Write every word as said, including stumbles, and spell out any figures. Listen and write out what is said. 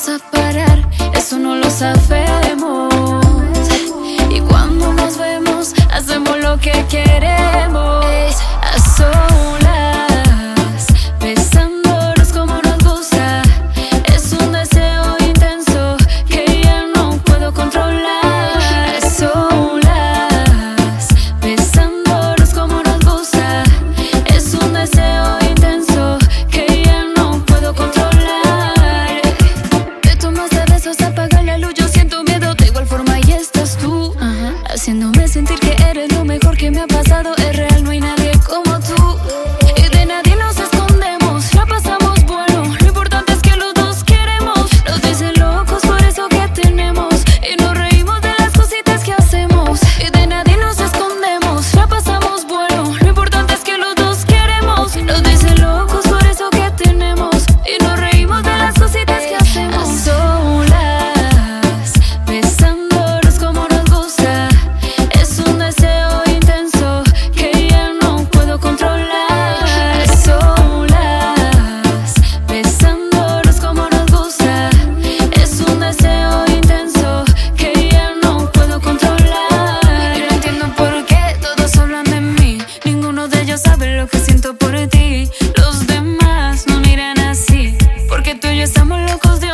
vamos a parar, eso no lo sabemos. Y cuando nos vemos, hacemos lo que queremos. A solas, besándonos como nos gusta. Es un deseo intenso que ya no puedo controlar. A solas, besándonos como nos gusta. Es un deseo intenso que ya no puedo controlar. Te tomas de besos, apaga la luz, yo siento miedo. De igual forma ahí estás tú, uh-huh, haciéndome sentir que eres lo mejor que me ha pasado. Es real, no hay nadie como tú. Y de nadie nos escondemos, la pasamos bueno. Lo importante es que los dos queremos. Nos dicen locos por eso que tenemos, y nos reímos de las cositas que hacemos. Y de nadie nos escondemos, la pasamos bueno. Lo importante es que los dos queremos. Nos dicen locos por eso que tenemos, y nos reímos de las cositas que hacemos. A solas, besándonos como nos gusta. Es un deseo intenso que ya no puedo controlar. A solas, besándonos como nos gusta. Es un deseo intenso que ya no puedo controlar. Y no entiendo por qué todos hablan de mí. Ninguno de ellos sabe lo que siento por ti. Los demás no miran así, porque tú y yo estamos locos de